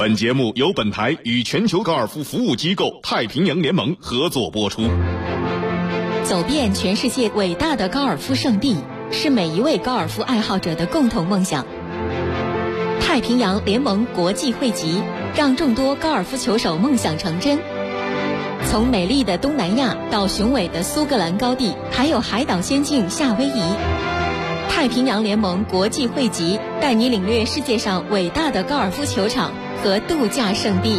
本节目由本台与全球高尔夫服务机构太平洋联盟合作播出。 走遍全世界伟大的高尔夫圣地，是每一位高尔夫爱好者的共同梦想。太平洋联盟国际汇集，让众多高尔夫球手梦想成真。从美丽的东南亚到雄伟的苏格兰高地，还有海岛仙境夏威夷，太平洋联盟国际汇集带你领略世界上伟大的高尔夫球场和度假胜地。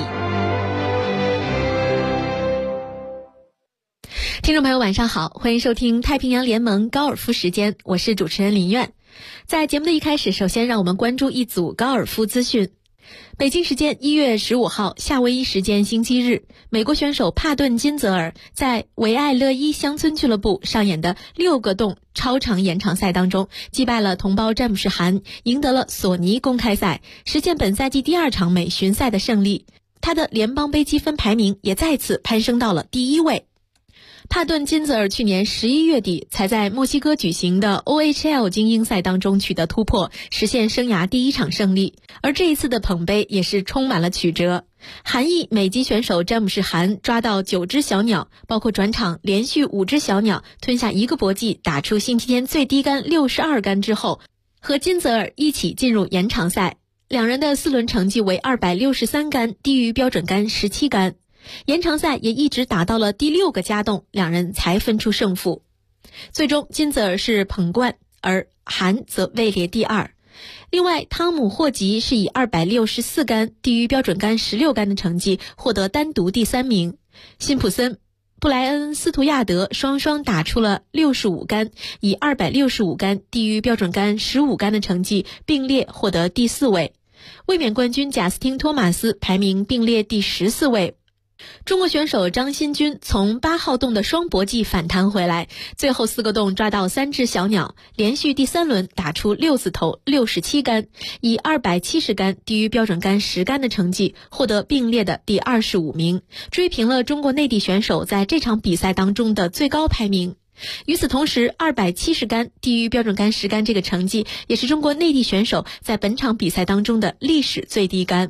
听众朋友晚上好，欢迎收听太平洋联盟高尔夫时间，我是主持人林苑。在节目的一开始，首先让我们关注一组高尔夫资讯。北京时间1月15号，夏威夷时间星期日，美国选手帕顿金泽尔在维埃勒伊乡村俱乐部上演的6个洞超长延长赛当中，击败了同胞詹姆士韩，赢得了索尼公开赛，实现本赛季第2场美巡赛的胜利。他的联邦杯积分排名也再次攀升到了第1位。帕顿金泽尔去年11月底才在墨西哥举行的 OHL 精英赛当中取得突破，实现生涯第1场胜利。而这一次的捧杯也是充满了曲折。韩裔美籍选手詹姆士韩抓到9只小鸟，包括转场连续5只小鸟，吞下1个搏击，打出星期天最低杆62杆之后，和金泽尔一起进入延长赛。两人的4轮成绩为263杆，低于标准杆17杆。延长赛也一直打到了第6个加洞，两人才分出胜负。最终金泽尔是捧冠，而韩则位列第2。另外，汤姆霍吉是以264杆，低于标准杆16杆的成绩获得单独第3名。辛普森、布莱恩斯图亚德双双打出了65杆，以265杆，低于标准杆15杆的成绩并列获得第4位。卫冕冠军贾斯汀托马斯排名并列第14位。中国选手张新军从8号洞的双搏击反弹回来，最后4个洞抓到3只小鸟，连续第3轮打出6字头67杆，以270杆，低于标准杆10杆的成绩获得并列的第25名，追平了中国内地选手在这场比赛当中的最高排名。与此同时，270杆，低于标准杆10杆这个成绩也是中国内地选手在本场比赛当中的历史最低杆。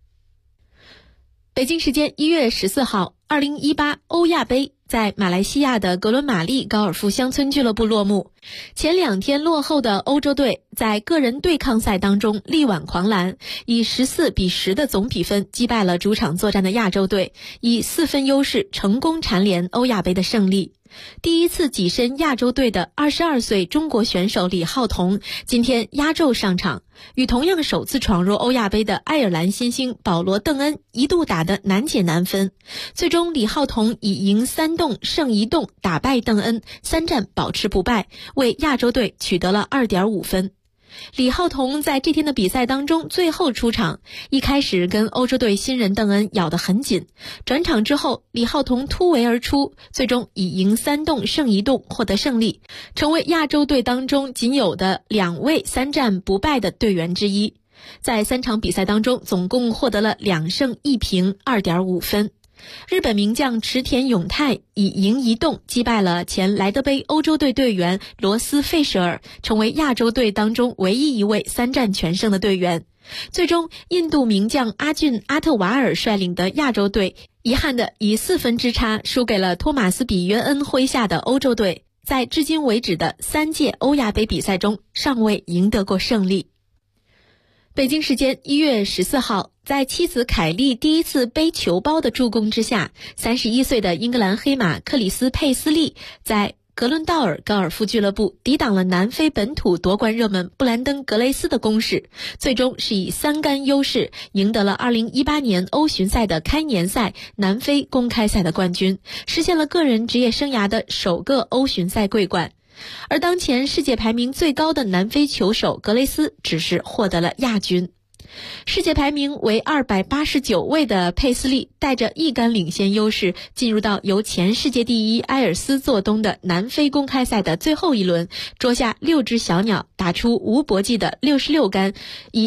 北京时间1月14号，2018欧亚杯在马来西亚的格伦玛丽高尔夫乡村俱乐部落幕。前2天落后的欧洲队在个人对抗赛当中力挽狂澜，以14-10的总比分击败了主场作战的亚洲队，以4分优势成功蝉联欧亚杯的胜利。第一次跻身亚洲队的22岁中国选手李浩彤今天压轴上场，与同样首次闯入欧亚杯的爱尔兰新星保罗·邓恩一度打得难解难分，最终李浩彤以赢3洞胜1洞打败邓恩，3战保持不败，为亚洲队取得了2.5分。李浩彤在这天的比赛当中最后出场，一开始跟欧洲队新人邓恩咬得很紧，转场之后李浩彤突围而出，最终以赢3洞胜1洞获得胜利，成为亚洲队当中仅有的2位3战不败的队员之一。在3场比赛当中总共获得了2胜1平 2.5 分。日本名将池田勇太以赢1洞击败了前莱德杯欧洲队队员罗斯费舍尔，成为亚洲队当中唯一一位3战全胜的队员。最终印度名将阿俊阿特瓦尔率领的亚洲队遗憾的以4分之差输给了托马斯比约恩麾下的欧洲队，在至今为止的3届欧亚杯比赛中尚未赢得过胜利。北京时间1月14号，在妻子凯莉第一次背球包的助攻之下，31岁的英格兰黑马克里斯佩斯利在格伦道尔高尔夫俱乐部抵挡了南非本土夺冠热门布兰登格雷斯的攻势，最终是以3杆优势赢得了2018年欧巡赛的开年赛南非公开赛的冠军，实现了个人职业生涯的首个欧巡赛桂冠。而当前世界排名最高的南非球手格雷斯只是获得了亚军。世界排名为289位的佩斯利带着1杆领先优势进入到由前世界第一埃尔斯做东的南非公开赛的最后一轮，捉下6只小鸟，打出无搏击的66杆，以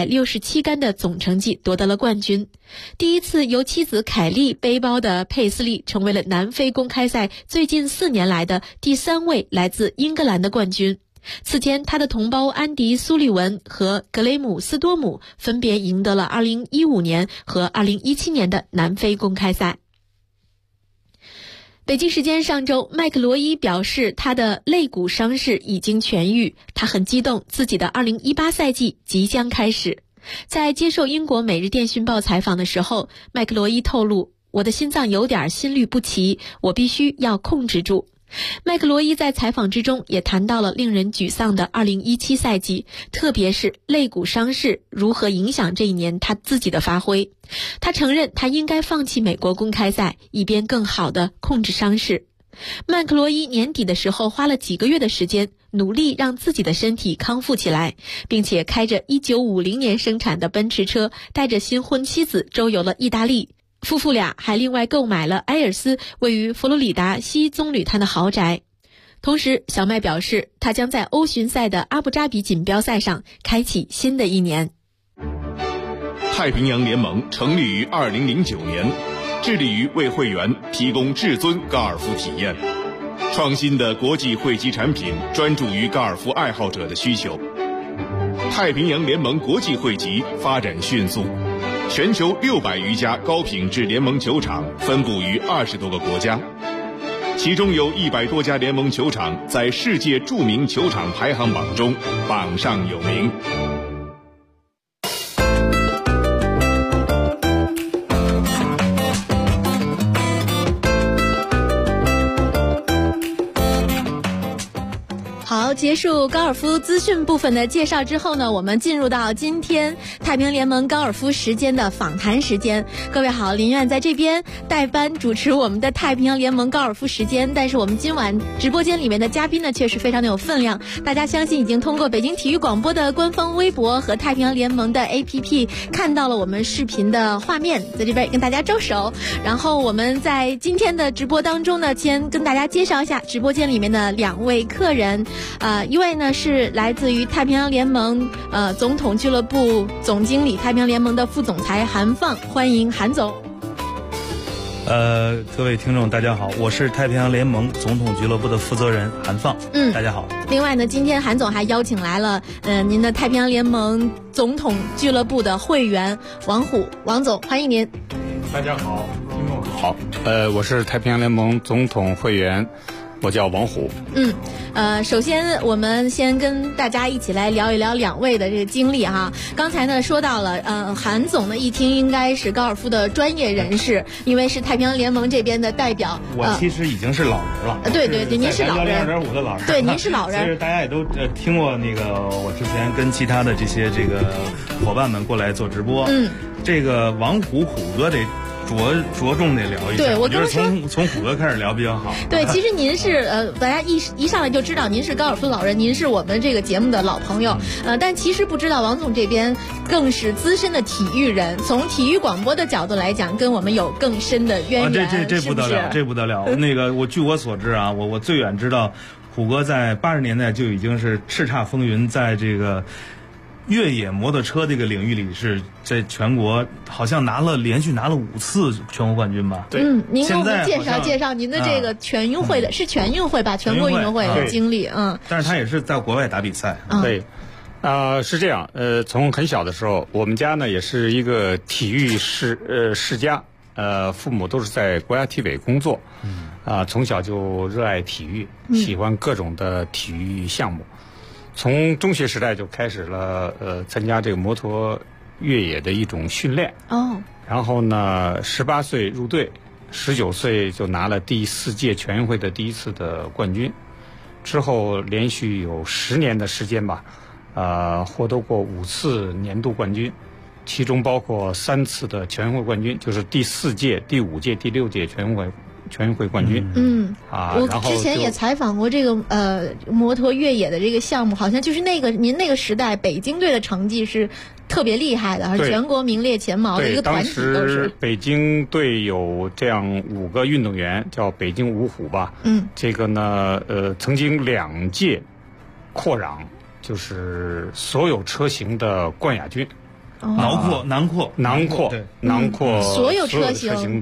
267杆的总成绩夺得了冠军。第一次由妻子凯莉背包的佩斯利成为了南非公开赛最近4年来的第3位来自英格兰的冠军。 此前，他的同胞安迪·苏利文和格雷姆·斯多姆分别赢得了2015年和2017年的南非公开赛。北京时间上周，麦克罗伊表示他的肋骨伤势已经痊愈，他很激动，自己的2018赛季即将开始。在接受英国《每日电讯报》采访的时候，麦克罗伊透露，我的心脏有点心律不齐，我必须要控制住。麦克罗伊在采访之中也谈到了令人沮丧的2017赛季，特别是肋骨伤势如何影响这一年他自己的发挥。他承认他应该放弃美国公开赛，以便更好地控制伤势。麦克罗伊年底的时候花了几个月的时间，努力让自己的身体康复起来，并且开着1950年生产的奔驰车，带着新婚妻子周游了意大利。夫妇俩还另外购买了埃尔斯位于佛罗里达西棕榈滩的豪宅。同时，小麦表示，他将在欧巡赛的阿布扎比锦标赛上开启新的一年。 太平洋联盟成立于2009年，致力于为会员提供至尊高尔夫体验。创新的国际汇集产品专注于高尔夫爱好者的需求。太平洋联盟国际汇集发展迅速，全球600余家高品质联盟球场分布于20多个国家，其中有100多家联盟球场在世界著名球场排行榜中榜上有名。 好，结束高尔夫资讯部分的介绍之后呢，我们进入到今天太平洋联盟高尔夫时间的访谈时间。各位好，林苑在这边代班主持我们的太平洋联盟高尔夫时间，但是我们今晚直播间里面的嘉宾呢，确实非常的有分量。大家相信已经通过北京体育广播的官方微博和太平洋联盟的 APP 看到了我们视频的画面，在这边也跟大家招手。然后我们在今天的直播当中呢，先跟大家介绍一下直播间里面的2位客人。一位呢是来自于太平洋联盟总统俱乐部总经理、太平洋联盟的副总裁韩放，欢迎韩总。 各位听众大家好，我是太平洋联盟总统俱乐部的负责人韩放。大家好。 另外呢，今天韩总还邀请来了您的太平洋联盟总统俱乐部的会员王虎，王总，欢迎您。 大家好，听众好。我是太平洋联盟总统会员，我叫王虎。 首先我们先跟大家一起来聊一聊2位的这个经历哈。刚才呢说到了，韩总呢一听应该是高尔夫的专业人士，因为是太平洋联盟这边的代表。 我其实已经是老人了。 对，您是老人。 102.5的老人。 对，您是老人。 其实大家也都听过那个，我之前跟其他的这个伙伴们过来做直播。这个王虎哥得着重地聊一下。对，我觉得从虎哥开始聊比较好。 对，其实您是大家一上来就知道您是高尔夫老人，您是我们这个节目的老朋友。但其实不知道王总这边更是资深的体育人，从体育广播的角度来讲，跟我们有更深的渊源。 这不得了，这不得了。那个据我所知啊，我最远知道虎哥在80年代就已经是叱咤风云，在这个越野摩托车这个领域里是在全国好像连续拿了5次全国冠军吧。 对， 您给我们介绍您的这个全运会的，是全运会吧？全国运动会的经历。 但是他也是在国外打比赛。 对，是这样。从很小的时候，我们家呢也是一个体育世家。父母都是在国家体委工作。从小就热爱体育，喜欢各种的体育项目。从中学时代就开始了参加这个摩托越野的一种训练。然后呢18岁入队，19岁就拿了第4届全运会的第1次的冠军。之后连续有10年的时间吧，获得过5次年度冠军，其中包括3次的全运会冠军，就是第4届、第5届、第6届全运会冠军。 我之前也采访过这个摩托越野的这个项目，好像就是您那个时代北京队的成绩是特别厉害的，而全国名列前茅的一个团体都是。 当时北京队有这样5个运动员，叫北京五虎吧。这个呢曾经2届扩壤，就是所有车型的冠亚军。 囊括所有车型的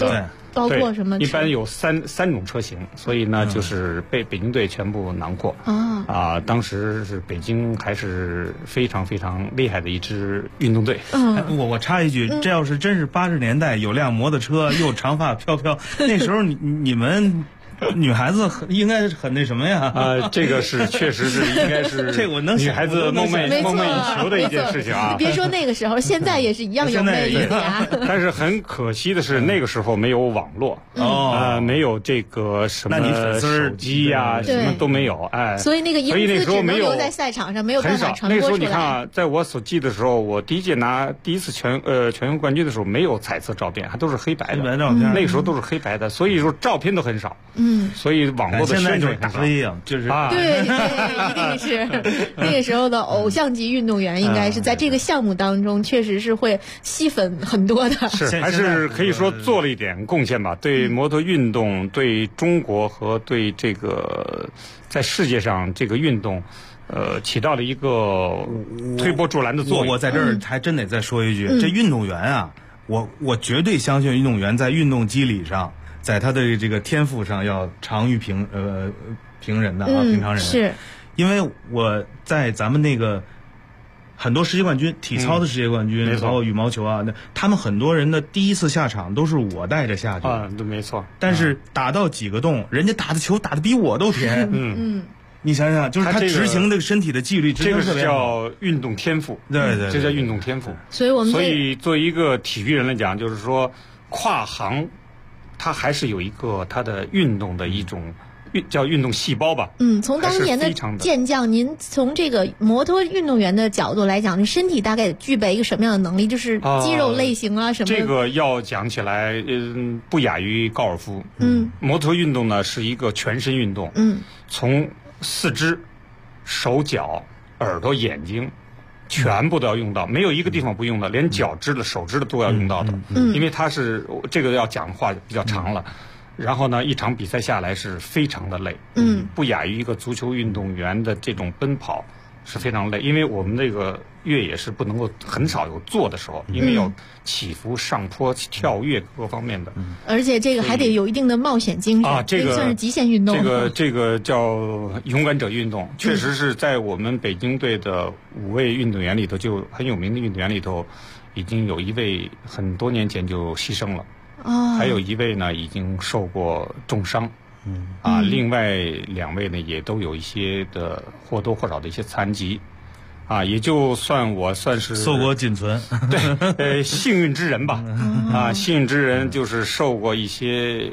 包括什么？ 一般有三种车型，所以呢，就是被北京队全部囊括。当时是北京还是非常非常厉害的一支运动队。 我插一句，这要是真是80年代有辆摩托车，又长发飘飘，那时候你们女孩子应该很那什么呀？ 这个是确实是应该是这我能女孩子梦寐以求的一件事情啊。 别说那个时候，现在也是一样有魅力啊。 但是很可惜的是，那个时候没有网络，没有这个什么手机呀，什么都没有， 所以那个英姿只能留在赛场上，没有办法传播出来。 那个时候你看啊，在我所记的时候，我第一次全运冠军的时候，没有彩色照片，还都是黑白的照片。 那个时候都是黑白的，所以说照片都很少。所以网络的现在就是大 V 啊，就是对，一定是那个时候的偶像级运动员，应该是在这个项目当中，确实是会吸粉很多的。 还是可以说做了一点贡献吧，对摩托运动、对中国和对这个在世界上这个运动，起到了一个推波助澜的作用。 我在这儿还真得再说一句，这运动员啊，我绝对相信运动员在运动机理上，在他的这个天赋上要长于平人的啊，平常人。 是， 因为我在咱们那个很多世界冠军，体操的世界冠军，包括羽毛球啊，他们很多人的第一次下场都是我带着下去对，没错。 但是打到几个洞，人家打的球打的比我都甜。你想想，就是他执行这个身体的纪律， 这个是叫运动天赋。 对， 这叫运动天赋。 所以作为一个体育人来讲，就是说跨行，它还是有一个它的运动的一种叫运动细胞吧。 从当年的健将，您从这个摩托运动员的角度来讲，你身体大概具备一个什么样的能力？就是肌肉类型啊什么的。 这个要讲起来，不亚于高尔夫。摩托运动呢是一个全身运动。从四肢、手脚、耳朵、眼睛，全部都要用到，没有一个地方不用的，连脚趾的、手指的都要用到的。因为它是这个要讲的话比较长了。然后呢，一场比赛下来是非常的累。不亚于一个足球运动员的这种奔跑是非常累，因为我们这个越野是不能够很少有坐的时候，因为要起伏、上坡、跳跃各方面的。 而且这个还得有一定的冒险精神这个算是极限运动。 这个叫勇敢者运动，确实是在我们北京队的5位运动员里头，就很有名的运动员里头，已经有一位很多年前就牺牲了。还有一位呢已经受过重伤。另外2位呢也都有一些的或多或少的一些残疾。也就算我算是硕果仅存。 对，幸运之人吧。幸运之人就是受过一些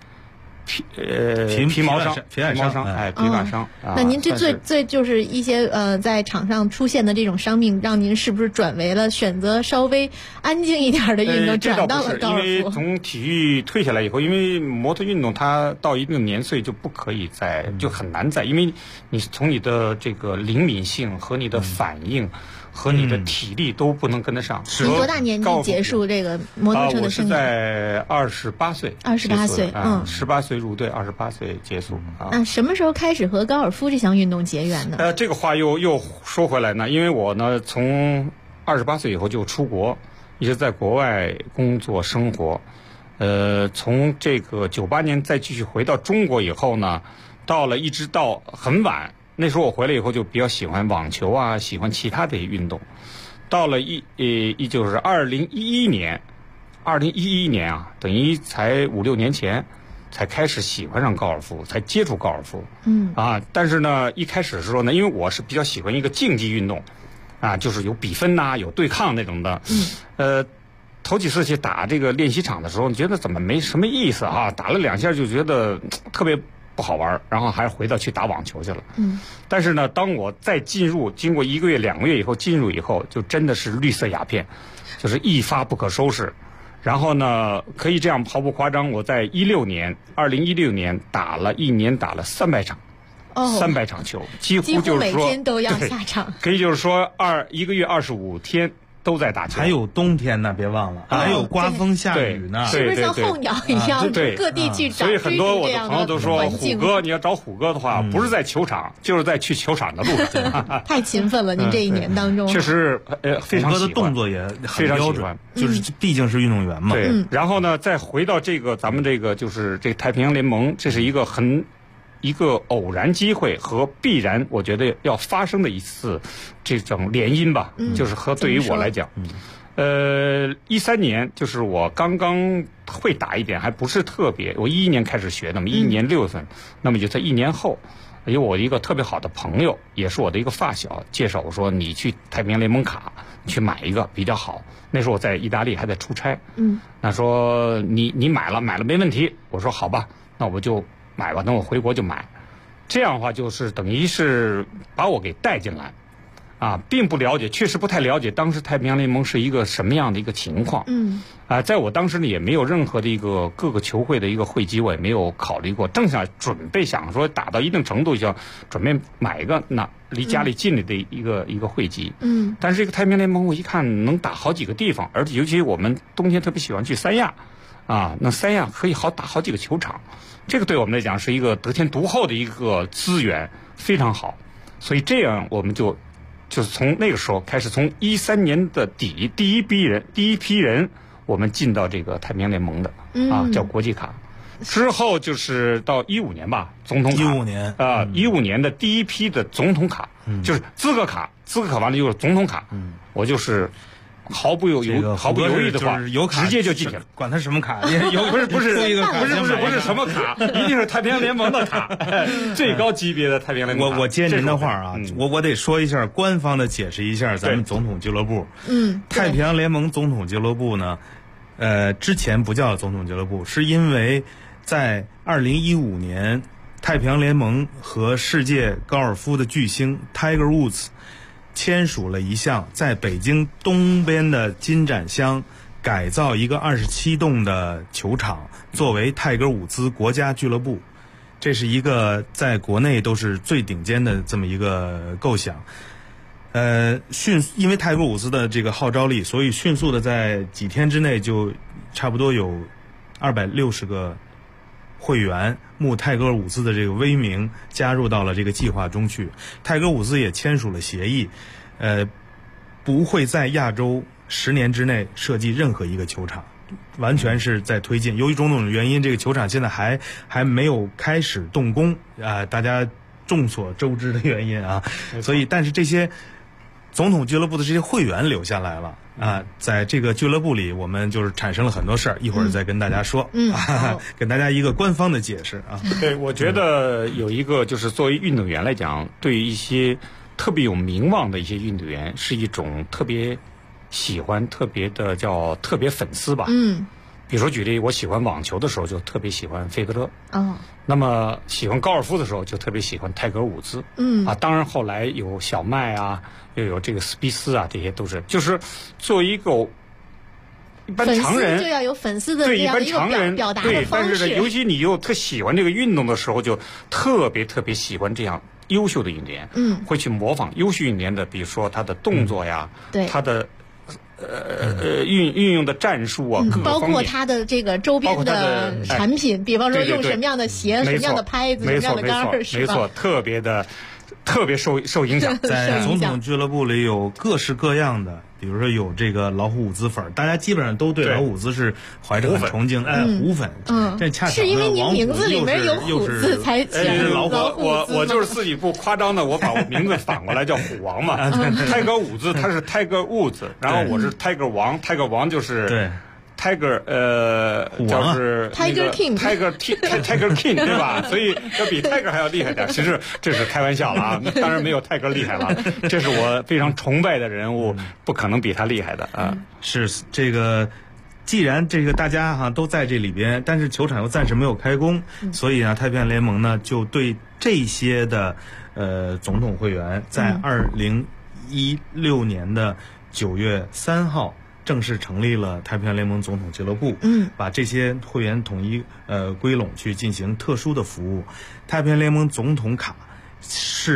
皮毛伤、皮外伤。 那您最就是一些在场上出现的这种伤病，让您是不是转为了选择稍微安静一点的运动，转到了高尔夫？ 因为从体育退下来以后，因为摩托运动它到一定的年岁就不可以就很难因为你从你的这个灵敏性和你的反应。和你的体力都不能跟得上。 你多大年纪结束这个摩托车的生涯？ 我是在28岁。 28岁 ，18岁入队，28岁结束。 什么时候开始和高尔夫这项运动结缘呢？ 这个话又说回来呢，因为我呢从28岁以后就出国，一直在国外工作生活。从这个98年再继续回到中国以后呢，一直到很晚。那时候我回来以后就比较喜欢网球啊，喜欢其他的运动。到了就是2011年啊，等于才5-6年前才开始喜欢上高尔夫，才接触高尔夫。但是呢，一开始的时候呢，因为我是比较喜欢一个竞技运动，就是有比分有对抗那种的。头几次去打这个练习场的时候，觉得怎么没什么意思打了2下就觉得特别不好玩，然后还是回到去打网球去了。但是呢，当我再经过1个月、2个月以后进入以后，就真的是绿色鸦片，就是一发不可收拾。然后呢，可以这样毫不夸张，我在2016年打了300场，300场球，几乎就是说每天都要下场。 可以就是说1个月25天都在打球。 还有冬天呢，别忘了，还有刮风下雨呢， 是不是像候鸟一样，各地去找？ 所以很多我的朋友都说，虎哥你要找虎哥的话，不是在球场，就是在去球场的路上。 太勤奋了，您这一年当中确实非常喜欢， 虎哥的动作也很标准，就是毕竟是运动员嘛。 对，然后呢，再回到这个咱们这个就是这太平洋联盟，这是一个偶然机会和必然，我觉得要发生的一次这种联姻吧，就是和对于我来讲，13年就是我刚刚会打一点，还不是特别，我11年开始学，那么1年6月份，那么就在1年后，有我一个特别好的朋友，也是我的一个发小，介绍我说你去太平洋联盟卡去买一个比较好。那时候我在意大利还在出差，那说你买了没问题，我说好吧，那我就买吧，等我回国就买。这样的话就是等于是把我给带进来，并不了解，确实不太了解当时太平洋联盟是一个什么样的一个情况。在我当时呢也没有任何的一个各个球会的一个会籍，我也没有考虑过，正想准备想说打到一定程度就准备买一个那离家里近的一个会籍。但是这个太平洋联盟我一看能打好几个地方，而且尤其我们冬天特别喜欢去三亚。那三亚可以打好几个球场，这个对我们来讲是一个得天独厚的一个资源，非常好。所以这样我们就是从那个时候开始，从13年的底第一批人，我们进到这个太平洋联盟的叫国际卡。之后就是到15年吧，总统卡。 15年 15年的第一批的总统卡，就是资格卡完了就是总统卡，我就是。毫不犹豫的话，直接就进去了。 管它什么卡，不是什么卡，一定是太平洋联盟的卡，最高级别的太平洋联盟卡。 我接您的话啊，我得说一下，官方的解释一下咱们总统俱乐部。太平洋联盟总统俱乐部呢，之前不叫总统俱乐部，是因为在2015年，太平洋联盟和世界高尔夫的巨星 Tiger Woods。签署了一项在北京东边的金盏乡改造一个27洞的球场，作为泰戈尔伍兹国家俱乐部。这是一个在国内都是最顶尖的这么一个构想。因为泰戈尔伍兹的这个号召力，所以迅速的在几天之内就差不多有260个会员慕泰戈尔伍兹的这个威名加入到了这个计划中去。泰戈尔伍兹也签署了协议，不会在亚洲10年之内设计任何一个球场，完全是在推进。由于种种原因，这个球场现在还没有开始动工大家众所周知的原因所以但是这些总统俱乐部的这些会员留下来了在这个俱乐部里，我们就是产生了很多事儿，一会儿再跟大家说，给大家一个官方的解释对，我觉得有一个就是作为运动员来讲，对于一些特别有名望的一些运动员，是一种特别喜欢、特别的叫特别粉丝吧。比如说举例，我喜欢网球的时候就特别喜欢费德勒。那么喜欢高尔夫的时候就特别喜欢泰戈尔伍兹。当然后来有小麦又有这个斯皮斯这些都是，就是作为一个一般常人就要有粉丝的这样一个表达的方式。 但是呢，尤其你又特喜欢这个运动的时候，就特别喜欢这样优秀的运动员。会去模仿优秀运动员的，比如说他的动作他的运用的战术各个包方面， 括他的这个周边的产品，比方说用什么样的鞋、什么样的拍子、什么样的杆儿， 没错，特别受影响。 在总统俱乐部里有各式各样的，比如说有这个老虎伍兹粉，大家基本上都对老虎伍兹是怀着很崇敬。虎粉，这恰巧是因为您名字里面有虎字才起老虎。我就是自己不夸张的，我把我名字反过来叫虎王嘛。泰戈尔伍兹他是泰戈尔伍兹，然后我是泰戈尔王，泰戈尔王就是对。Tiger 就是 Tiger King， Tiger King 对吧？所以要比 Tiger 还要厉害点。其实这是开玩笑了当然没有泰戈厉害了。这是我非常崇拜的人物，不可能比他厉害的是这个，既然这个大家都在这里边，但是球场又暂时没有开工，所以太平洋联盟呢就对这些的总统会员，在2016年的9月3号。正式成立了太平洋联盟总统俱乐部，把这些会员统一归拢去进行特殊的服务。太平洋联盟总统卡是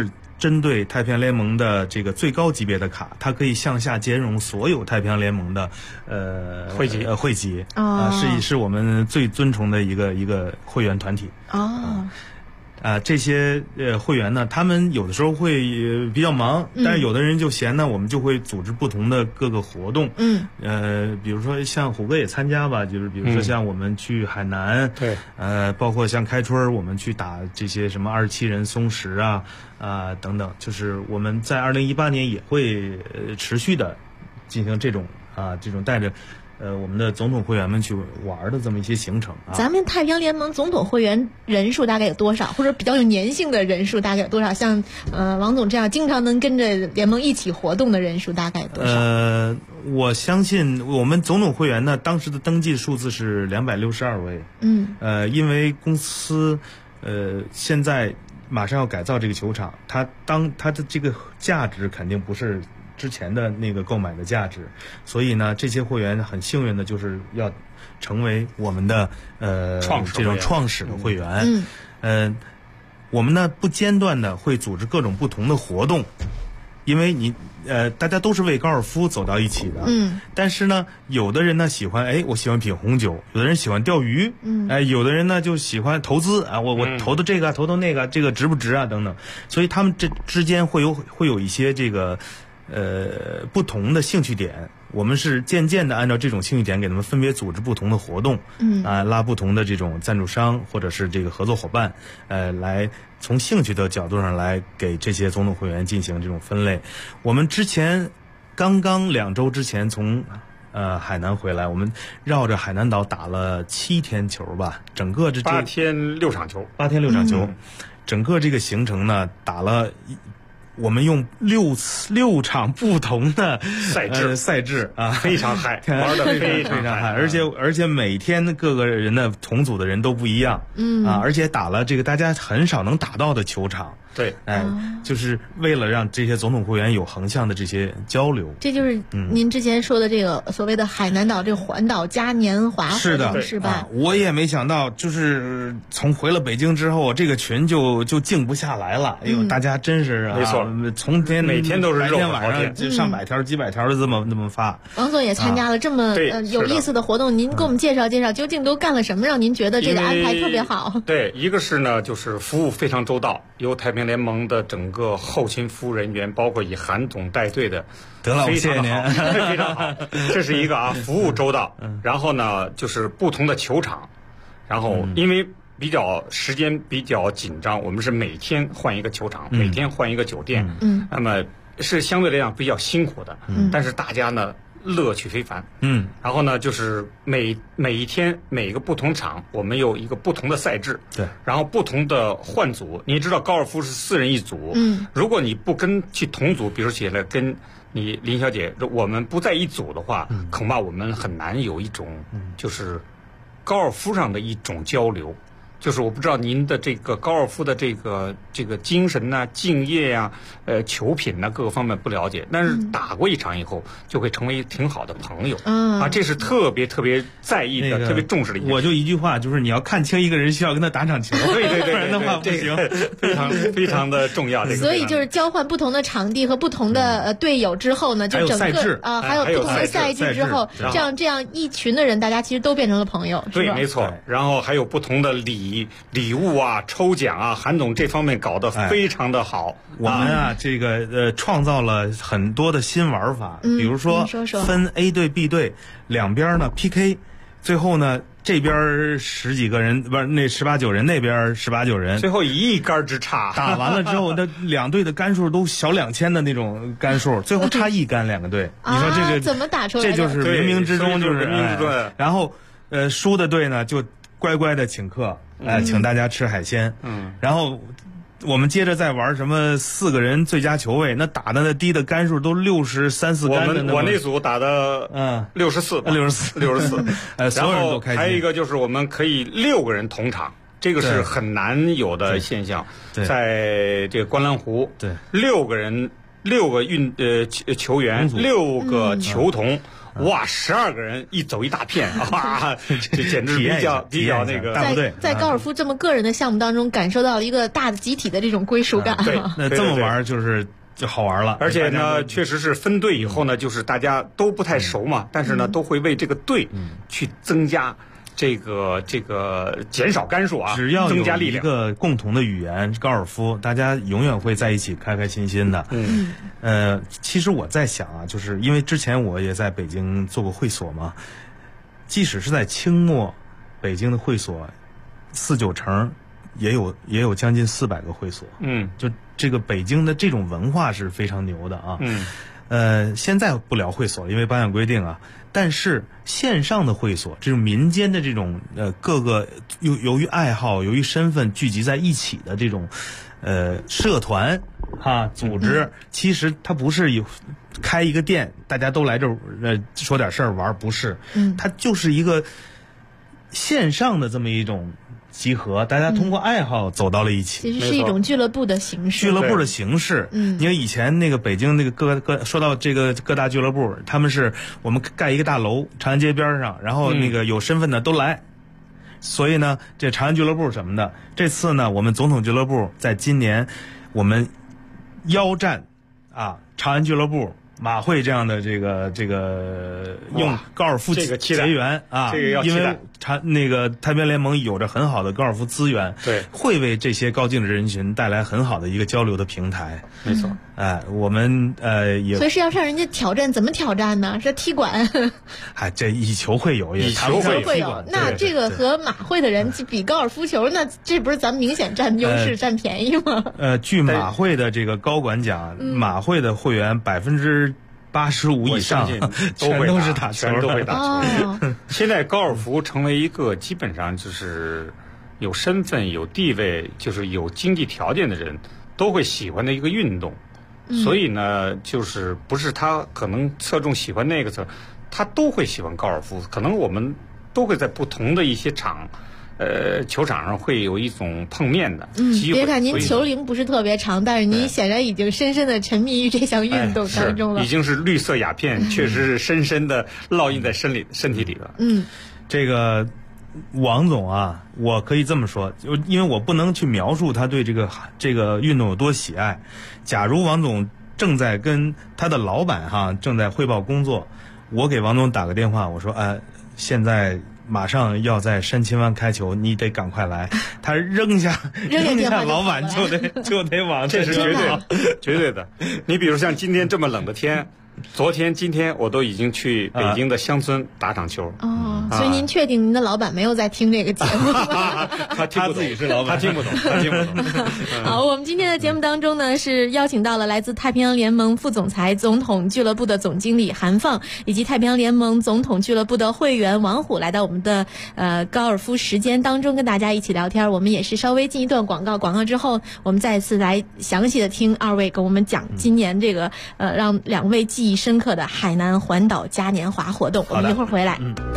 针对太平洋联盟的这个最高级别的卡，它可以向下兼容所有太平洋联盟的会籍是我们最尊崇的一个会员团体。这些会员呢，他们有的时候会比较忙，但是有的人就闲呢，我们就会组织不同的各个活动。比如说像虎哥也参加吧，就是比如说像我们去海南， 对， 包括像开春我们去打这些什么27人松石等等，就是我们在2018年也会持续的进行这种带着我们的总统会员们去玩的这么一些行程咱们太平洋联盟总统会员人数大概有多少，或者比较有粘性的人数大概有多少？像王总这样经常能跟着联盟一起活动的人数大概有多少？ 我相信我们总统会员呢，当时的登记数字是262位。因为公司现在马上要改造这个球场，它的这个价值肯定不是之前的那个购买的价值，所以呢，这些会员很幸运的就是要成为我们的这种创始的会员。我们呢不间断的会组织各种不同的活动，因为大家都是为高尔夫走到一起的。但是呢，有的人呢喜欢我喜欢品红酒，有的人喜欢钓鱼，有的人呢就喜欢投资我投的这个投那个，这个值不值等等，所以他们这之间会有一些这个不同的兴趣点，我们是渐渐的按照这种兴趣点给他们分别组织不同的活动，拉不同的这种赞助商或者是这个合作伙伴，来从兴趣的角度上来给这些总统会员进行这种分类。我们之前刚2周之前从海南回来，我们绕着海南岛打了7天球吧，整个 8天6场球 ，8天6场球，整个这个行程呢打了。我们用6场不同的赛制非常嗨，玩得非常嗨， 而且每天各个人的同组的人都不一样，而且打了这个大家很少能打到的球场。 对， 就是为了让这些总统会员有横向的这些交流。 这就是您之前说的这个所谓的海南岛这个环岛嘉年华活动是吧？ 我也没想到，就是从回了北京之后，这个群就静不下来了。大家真是没错， 从每天都是白天晚上就上百条、几百条的这么发。 王总也参加了这么有意思的活动，您给我们介绍介绍，究竟都干了什么，让您觉得这个安排特别好？ 对，一个是呢，就是服务非常周到，由太平联盟的整个后勤服务人员，包括以韩总带队的， 得了， 非常好， 非常好。这是一个服务周到。然后呢，就是不同的球场，然后因为时间比较紧张，我们是每天换一个球场，每天换一个酒店。那么是相对来讲比较辛苦的，但是大家呢乐趣非凡。然后呢，就是每一天每个不同场，我们有一个不同的赛制。 对， 然后不同的换组。你知道高尔夫是4人一组。如果你不去同组，比如起来跟你林小姐，我们不在一组的话，恐怕我们很难有一种就是高尔夫上的一种交流。就是我不知道您的这个高尔夫的这个精神呐、敬业呀、球品呐各个方面不了解，但是打过一场以后就会成为挺好的朋友。这是特别特别在意的、特别重视的一件事。 我就一句话，就是你要看清一个人，需要跟他打场球。 对，不然的话不行， 非常非常的重要。 所以就是交换不同的场地和不同的队友之后呢，就整个还有不同的赛制之后，这样一群的人，大家其实都变成了朋友。 对，没错。然后还有不同的礼物啊、抽奖啊，韩总这方面搞得非常的好。 我们这个创造了很多的新玩法，比如说分 A 队 B 队，两边呢 PK， 最后呢这边10几个人，不是那18、9人，那边18、9人， 最后以1杆之差打完了之后，那2队的杆数都小2000的那种杆数，最后差1杆2个队。你说这个怎么打出来的？ 这就是冥冥之中，就是冥冥之中。 然后输的队呢就乖乖的请客。请大家吃海鲜。然后我们接着再玩什么4个人最佳球位，那打的那低的杆数都63、4杆的。 我那组打的64， 所有人都开心。 还有一个就是我们可以6个人同场，这个是很难有的现象。在这个观澜湖，对，6个人，6个球员，6个球童。 哇，12个人一走一大片，哇，这简直比较那个。 在高尔夫这么个人的项目当中，感受到了一个大的集体的这种归属感。 对， 那这么玩就好玩了。 而且呢，确实是分队以后呢，就是大家都不太熟嘛，但是呢，都会为这个队去增加这个减少杆数啊， 只要增加力量。 有一个共同的语言，高尔夫，大家永远会在一起开开心心的。其实我在想啊，就是因为之前我也在北京做过会所嘛，即使是在清末，北京的会所4、9成也有将近400个会所。就这个北京的这种文化是非常牛的啊。现在不聊会所，因为保养规定啊。但是线上的会所，这种民间的这种各个由于爱好、由于身份聚集在一起的这种社团组织，其实它不是开一个店，大家都来这说点事儿玩，不是，它就是一个线上的这么一种集合，大家通过爱好走到了一起， 其实是一种俱乐部的形式。 俱乐部的形式，因为以前那个北京那个说到这个各大俱乐部，他们是我们盖一个大楼，长安街边上，然后那个有身份的都来，所以呢，这长安俱乐部什么的，这次呢，我们总统俱乐部在今年我们腰战长安俱乐部。马会这样的这个用高尔夫结缘因为那个太平洋联盟有着很好的高尔夫资源， 对， 会为这些高净值人群带来很好的一个交流的平台。 没错， 我们也所以是要向人家挑战，怎么挑战呢？是踢馆？ 这以球会友也会有。那这个和马会的人比高尔夫球，那这不是咱们明显占优势、占便宜吗？ 据马会的这个高管讲，马会的会员85%以上全都是打球， 全都会打球。现在高尔夫成为一个基本上就是有身份、有地位，就是有经济条件的人都会喜欢的一个运动。所以呢，就是不是他可能侧重喜欢那个他都会喜欢高尔夫。可能我们都会在不同的一些球场上会有一种碰面的机会。 别看您球龄不是特别长，但是您显然已经深深的沉迷于这项运动当中了。 已经是绿色鸦片，确实是深深的烙印在身体里了。 这个王总啊，我可以这么说，因为我不能去描述他对这个运动有多喜爱。假如王总正在跟他的老板正在汇报工作，我给王总打个电话，我说现在马上要在山青湾开球，你得赶快来。他扔下老板就得往， 这是绝对的。你比如像今天这么冷的天，今天我都已经去北京的乡村打场球。 所以您确定您的老板没有在听这个节目吗？ 他自己是老板，他听不懂。 好，我们今天的节目当中呢，是邀请到了来自太平洋联盟副总裁、总统俱乐部的总经理韩放，以及太平洋联盟总统俱乐部的会员王虎，来到我们的高尔夫时间当中，跟大家一起聊天。我们也是稍微进一段广告之后，我们再次来详细的听二位跟我们讲今年这个让两位记忆深刻的海南环岛嘉年华活动。我们一会儿回来。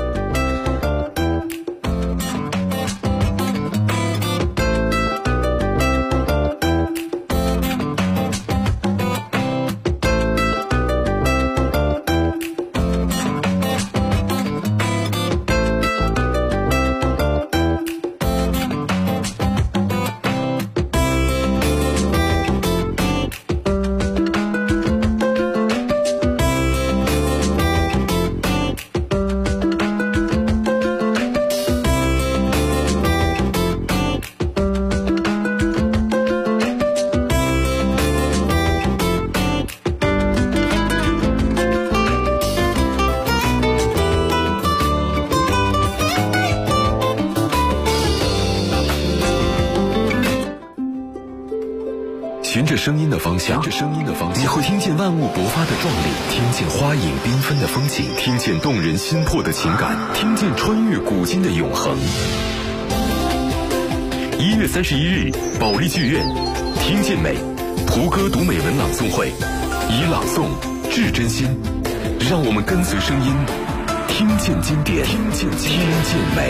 循着声音的方向，你会听见万物勃发的壮丽，听见花影缤纷的风景，听见动人心魄的情感，听见穿越古今的永恒。1月31日，保利剧院，听见美，胡歌读美文朗诵会，以朗诵致真心，让我们跟随声音，听见经典，听见美。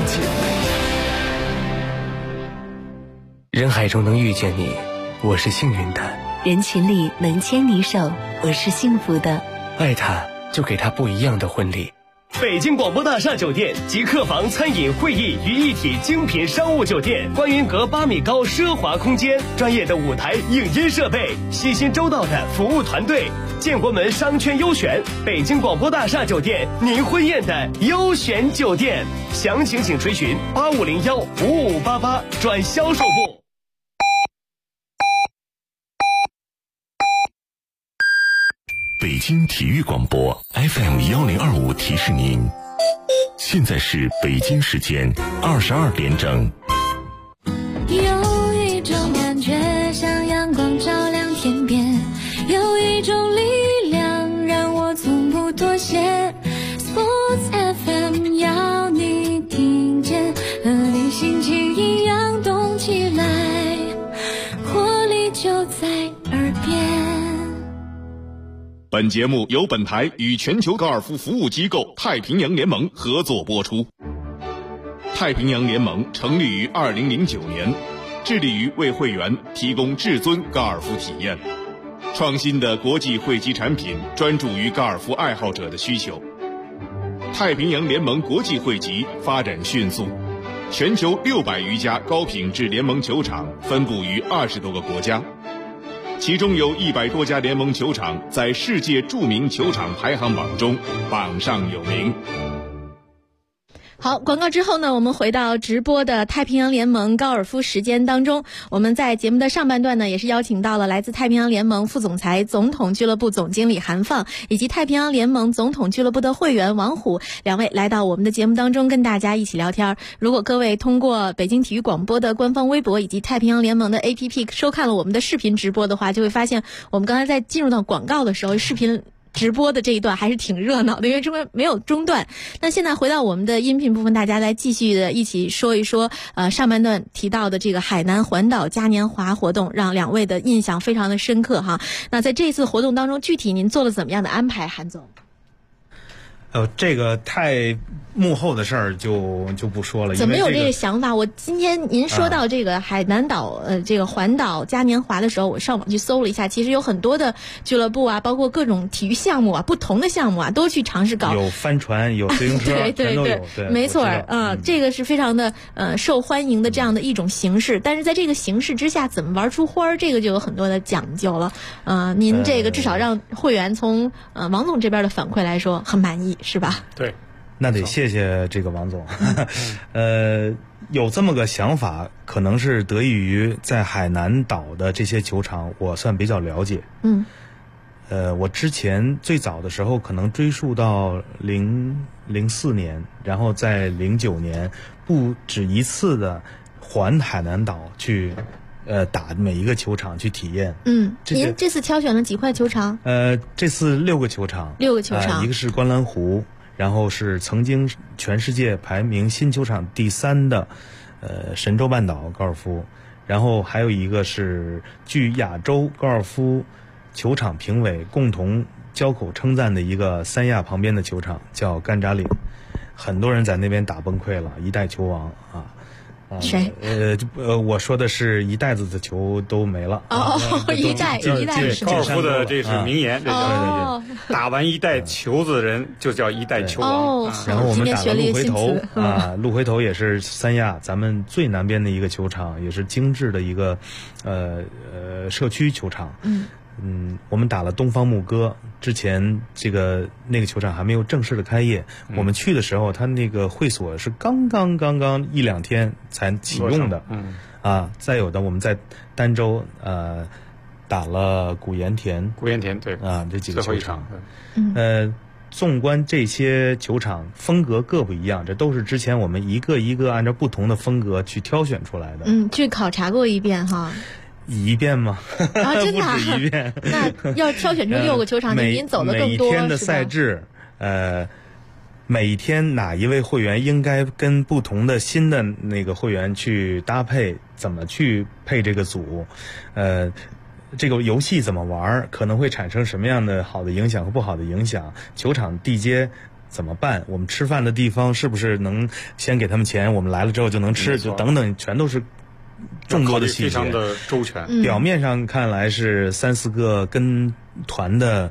人海中能遇见你，我是幸运的； 人群里能牵你手，我是幸福的。 爱他就给他不一样的婚礼。 北京广播大厦酒店集客房、餐饮、会议于一体精品商务酒店，观云阁8米高奢华空间，专业的舞台影音设备，细心周到的服务团队，建国门商圈优选，北京广播大厦酒店，您婚宴的优选酒店。详情请垂询8501-5588转销售部。 北京体育广播 FM1025提示您，现在是北京时间22点整。 有一种感觉像阳光照亮天边，有一种力量让我从不妥协。 Sports FM 要你听见，和你心情一样动起来，活力就在耳边。 本节目由本台与全球高尔夫服务机构太平洋联盟合作播出。太平洋联盟成立于2009年，致力于为会员提供至尊高尔夫体验。创新的国际会籍产品专注于高尔夫爱好者的需求。太平洋联盟国际会籍发展迅速，全球600余家高品质联盟球场分布于20多个国家。其中有100多家联盟球场在世界著名球场排行榜中榜上有名。 好，广告之后呢，我们回到直播的太平洋联盟高尔夫时间当中。我们在节目的上半段呢，也是邀请到了来自太平洋联盟副总裁、总统俱乐部总经理韩放，以及太平洋联盟总统俱乐部的会员王虎两位来到我们的节目当中，跟大家一起聊天。如果各位通过北京体育广播的官方微博以及太平洋联盟的 APP 收看了我们的视频直播的话，就会发现我们刚才在进入到广告的时候，视频直播的这一段还是挺热闹的，因为中间没有中断。那现在回到我们的音频部分，大家来继续的一起说一说上半段提到的这个海南环岛嘉年华活动，让两位的印象非常的深刻哈。那在这次活动当中，具体您做了怎么样的安排，韩总？ 这个太幕后的事儿就不说了。 怎么有这个想法？我今天您说到这个海南岛这个环岛嘉年华的时候，我上网去搜了一下，其实有很多的俱乐部啊，包括各种体育项目啊，不同的项目啊，都去尝试搞。 有帆船，有自行车，全都有。对， 没错这个是非常的受欢迎的这样的一种形式。但是在这个形式之下，怎么玩出花儿，这个就有很多的讲究了。您这个至少让会员从王总这边的反馈来说很满意，是吧？ 对。 那得谢谢这个王总，有这么个想法，可能是得益于在海南岛的这些球场，我算比较了解。我之前最早的时候可能追溯到04年，然后在09年不止一次的环海南岛去打每一个球场去体验。 您这次挑选了几块球场？ 这次6个球场 ，6个球场， 一个是观澜湖。然后是曾经全世界排名新球场第3的神州半岛高尔夫，然后还有一个是据亚洲高尔夫球场评委共同交口称赞的一个三亚旁边的球场，叫甘扎岭，很多人在那边打崩溃了，一代球王啊。 谁？ 我说的是一袋子的球都没了。 一袋高尔夫的这是名言，这叫打完一袋球子的人就叫一代球王。 然后我们打了鹿回头鹿回头也是三亚咱们最南边的一个球场，也是精致的一个社区球场。我们打了东方牧歌，之前那个球场还没有正式的开业。我们去的时候，它那个会所是刚刚1-2天才启用的。再有的我们在儋州打了古盐田对这几个球场。纵观这些球场风格各不一样，这都是之前我们一个一个按照不同的风格去挑选出来的。 去考察过一遍哈。 一遍吗？ 真的不止一遍。 那要挑选出6个球场，您走的更多。 每天的赛制，每一天哪一位会员应该跟不同的新的那个会员去搭配，怎么去配这个组，这个游戏怎么玩，可能会产生什么样的好的影响和不好的影响，球场地接怎么办，我们吃饭的地方是不是能先给他们钱，我们来了之后就能吃，就等等，全都是众多的细节， 非常的周全。 表面上看来是3-4个跟团的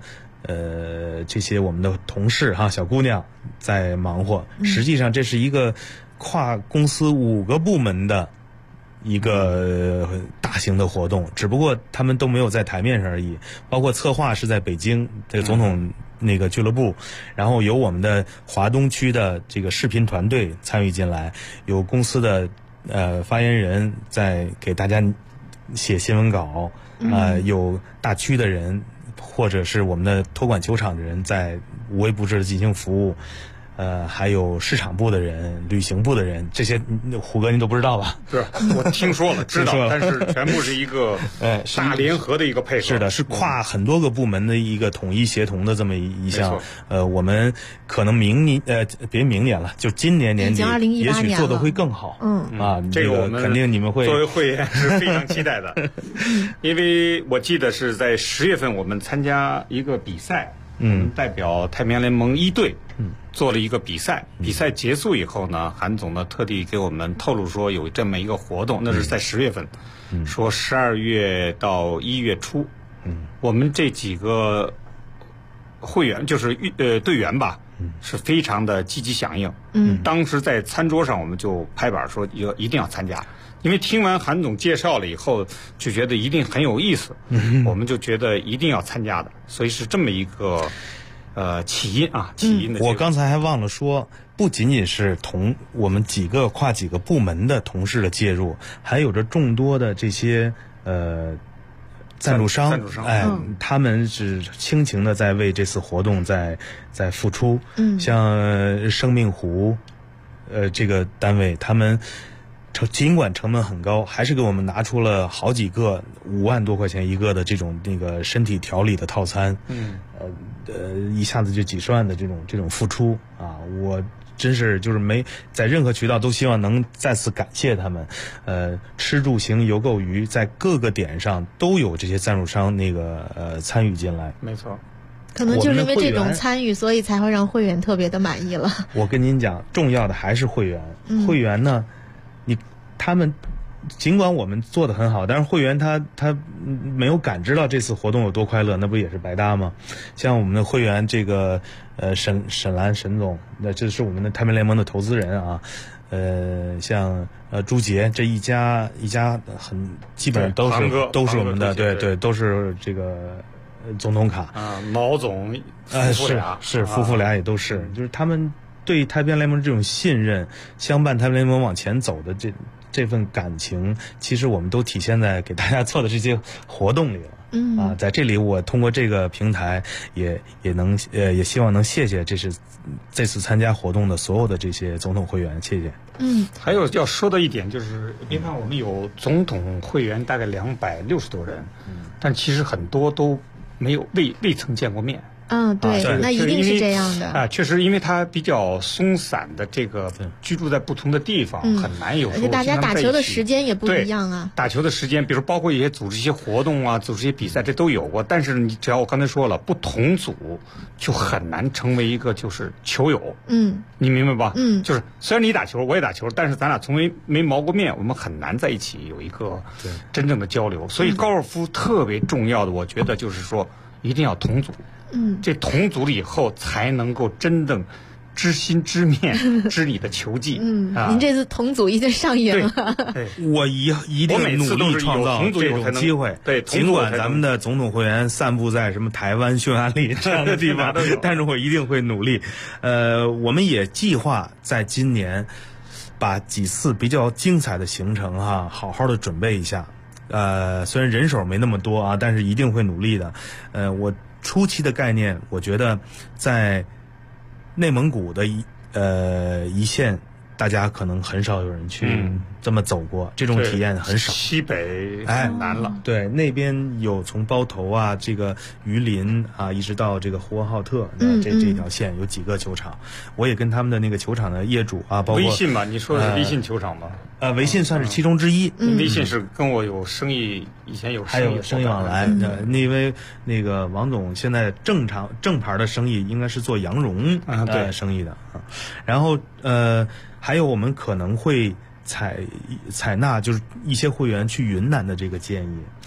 这些我们的同事哈小姑娘在忙活。实际上这是一个跨公司5个部门的一个大型的活动，只不过他们都没有在台面上而已。包括策划是在北京这个总统那个俱乐部，然后有我们的华东区的这个视频团队参与进来，有公司的发言人在给大家写新闻稿，有大区的人或者是我们的托管球场的人在无微不至的进行服务。还有市场部的人、旅行部的人，这些虎哥你都不知道吧？ 是，我听说了，知道，但是全部是一个大联合的一个配合。 是的，是跨很多个部门的一个统一协同的这么一项。我们可能别明年了，就今年年底，也许做的会更好。 这个我们肯定你们会作为会员是非常期待的，因为我记得是在10月份我们参加一个比赛。代表太平洋联盟1队，做了一个比赛。比赛结束以后呢，韩总呢特地给我们透露说有这么一个活动，那是在10月份，说12月到1月初，我们这几个会员就是队员吧，是非常的积极响应。当时在餐桌上我们就拍板说一定要参加。因为听完韩总介绍了以后，就觉得一定很有意思，我们就觉得一定要参加的，所以是这么一个起因的。 我刚才还忘了说，不仅仅是我们跨几个部门的同事的介入，还有着众多的这些赞助商，他们是倾情的在为这次活动在付出。像生命湖，这个单位他们。尽管成本很高，还是给我们拿出了好几个5万多块钱一个的这种那个身体调理的套餐，一下子就几十万的这种付出啊！我真是就是没在任何渠道都希望能再次感谢他们。吃住行游购娱在各个点上都有这些赞助商参与进来， 没错。 可能就是因为这种参与，所以才会让会员特别的满意了。 我跟您讲，重要的还是会员。会员呢？他们尽管我们做得很好，但是会员他没有感知到这次活动有多快乐，那不也是白搭吗？像我们的会员这个沈兰沈总，那这是我们的太平联盟的投资人啊。像朱杰这一家很基本上都是我们的，对，都是这个总统卡啊。毛总是夫妇俩也都是，就是他们对太平洋联盟这种信任，相伴太平洋联盟往前走的这份感情，其实我们都体现在给大家做的这些活动里了。在这里我通过这个平台也希望能谢谢这次参加活动的所有的这些总统会员，谢谢。 还有要说的一点就是，别看我们有总统会员大概260多人，但其实很多都未曾见过面。 对，那一定是这样的啊，确实，因为它比较松散的这个居住在不同的地方，很难有时候。 而且大家打球的时间也不一样啊。 打球的时间，比如包括一些组织一些活动啊，组织一些比赛，这都有过。但是你只要我刚才说了，不同组就很难成为一个就是球友。你明白吧？就是虽然你打球，我也打球，但是咱俩从没毛过面，我们很难在一起有一个真正的交流。所以高尔夫特别重要的，我觉得就是说一定要同组。这同组了以后才能够真正知心知面知你的球技。 您这次同组已经上瘾了。 我一定努力创造这种机会。 对， 尽管咱们的总统会员散布在什么台湾、匈牙利这样的地方，但是我一定会努力。我们也计划在今年把几次比较精彩的行程好好的准备一下。虽然人手没那么多啊，但是一定会努力的。我初期的概念，我觉得在内蒙古的一线，大家可能很少有人去这么走过，这种体验很少。 西北很难了。 对，那边有从包头啊，这个榆林啊，一直到这个呼和浩特，这条线有几个球场。我也跟他们的那个球场的业主啊，包括微信吧，你说的是微信球场吗？ 微信算是其中之一。 微信是跟我有生意，以前有还有生意往来。因为那个王总现在正牌的生意应该是做羊绒生意的啊。然后还有我们可能会采纳就是一些会员去云南的这个建议。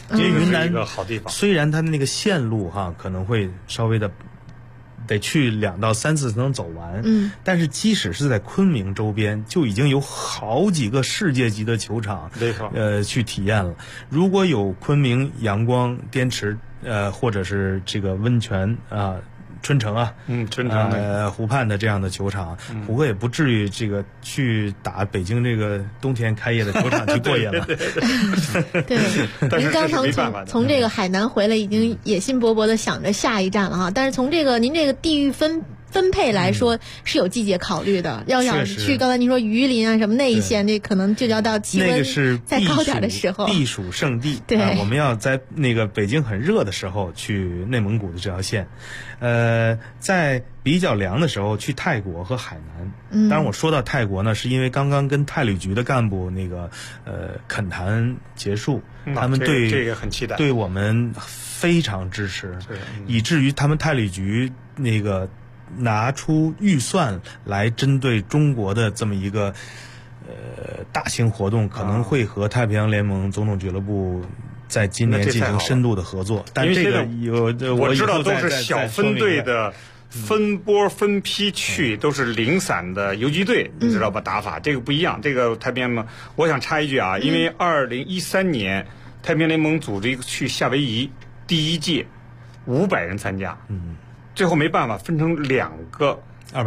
因为云南是一个好地方， 虽然它的那个线路可能会稍微的得去2到3次才能走完，但是即使是在昆明周边，就已经有好几个世界级的球场， 没错， 去体验了。如果有昆明、阳光、滇池，或者是这个温泉春城春城湖畔的这样的球场，胡歌也不至于这个去打北京这个冬天开业的球场去过夜了。 对，您刚从这个海南回来，已经野心勃勃的想着下一站了哈。但是从您这个地域分配来说，是有季节考虑的。要想去刚才您说榆林啊什么那一线，那可能就要到气温再高点的时候。 避暑胜地， 对， 我们要在那个北京很热的时候去内蒙古的这条线，在比较凉的时候去泰国和海南。当然我说到泰国呢，是因为刚刚跟泰旅局的干部那个恳谈结束，他们对这个很期待， 对我们非常支持，以至于他们泰旅局那个拿出预算来针对中国的这么一个大型活动，可能会和太平洋联盟总统俱乐部在今年进行深度的合作。但这个我知道都是小分队的分波分批去，都是零散的游击队，你知道吧？打法这个不一样。这个太平洋联盟，我想插一句因为2013年太平洋联盟组织一个去夏威夷第一届500人参加，最后没办法分成2个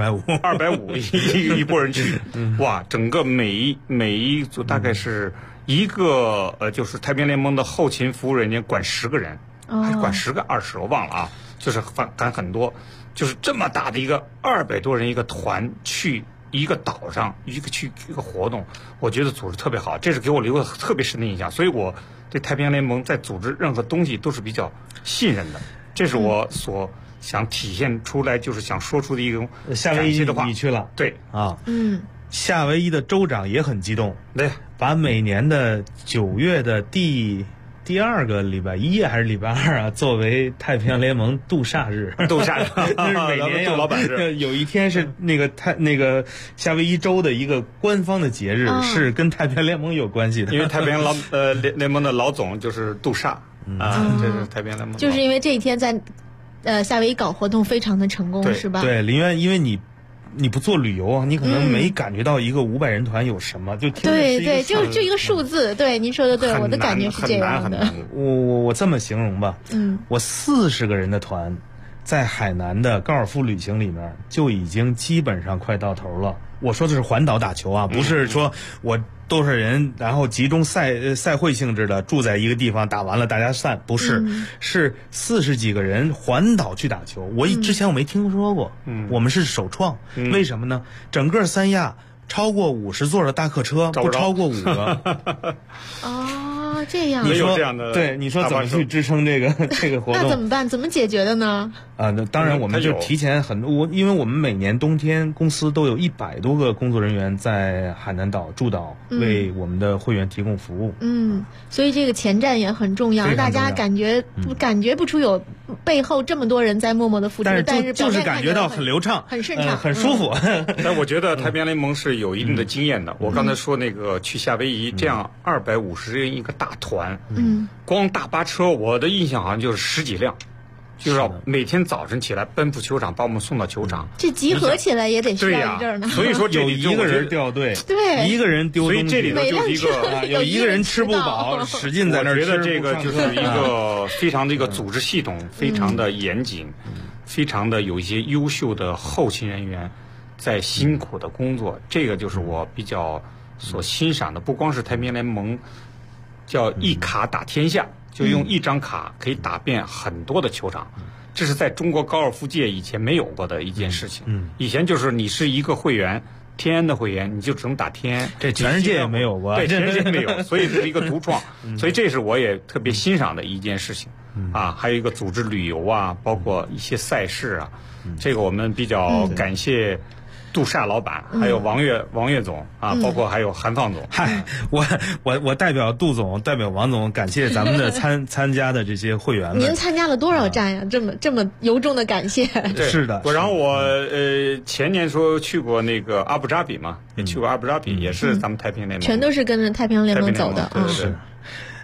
250一拨人去，哇，整个每一组大概是一个就是太平洋联盟的后勤服务人员管10个人，还是管10个20，我忘了就是赶很多，就是这么大的一个200多人一个团去一个岛上去一个活动，我觉得组织特别好，这是给我留下特别深的印象，所以我对太平洋联盟在组织任何东西都是比较信任的，这是我所想体现出来，就是想说出的一种夏威夷的话。 你去了？ 对夏威夷的州长也很激动， 对， 把每年的9月的第2个礼拜1还是礼拜2作为太平洋联盟杜煞日。 杜煞日， 就是每年老板日有一天是那个夏威夷州的一个官方的节日，是跟太平洋联盟有关系的。 因为太平洋联盟的老总就是杜煞这是太平洋联盟。 就是因为这一天在夏威夷搞活动非常的成功，是吧？ 对，林渊，因为你不做旅游你可能没感觉到一个500人团有什么，就听对，就一个数字。对，您说的对，我的感觉是这样的。 我这么形容吧，我40个人的团，在海南的高尔夫旅行里面就已经基本上快到头了。我说的是环岛打球不是说我多少人然后集中赛会性质的住在一个地方打完了大家散，不是，是40几个人环岛去打球。之前我没听说过，我们是首创，为什么呢？整个三亚超过50座的大客车不超过5个。 这样， 你说这样的， 对，你说怎么去支撑这个活动？ 那怎么办？怎么解决的呢？ 那当然我们就提前因为我们每年冬天公司都有100多个工作人员在海南岛驻岛，为我们的会员提供服务。 所以这个前站也很重要，让大家感觉不出有背后这么多人在默默的付出，但是就是感觉到很流畅、 很顺畅、 很舒服。 但我觉得太平洋联盟是有一定的经验的。我刚才说那个去夏威夷这样250人一个大团，光大巴车我的印象好像就是10几辆，就是要每天早晨起来奔赴球场，把我们送到球场。 这集合起来也得需要一阵呢。 所以说有一个人掉队， 对， 一个人丢东西， 所以这里头就是一个有一个人吃不饱，使劲在那儿吃。 我觉得这个就是一个非常的一个组织系统，非常的严谨，非常的有一些优秀的后勤人员在辛苦的工作。这个就是我比较所欣赏的，不光是太平洋联盟叫一卡打天下，就用一张卡可以打遍很多的球场，这是在中国高尔夫界以前没有过的一件事情。以前就是你是一个会员，天安的会员，你就只能打天安， 这全世界也没有过， 对，全世界没有，所以这是一个独创。所以这是我也特别欣赏的一件事情还有一个组织旅游包括一些赛事这个我们比较感谢杜煞老板，还有王跃总包括还有韩放总。 嗨，我代表杜总，代表王总，感谢咱们的参加的这些会员们。 您参加了多少站呀？这么由衷的感谢。 是的。 然后我前年说去过那个阿布扎比嘛，也去过阿布扎比，也是咱们太平洋联盟， 全都是跟着太平洋联盟走的。 对。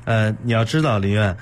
你要知道林院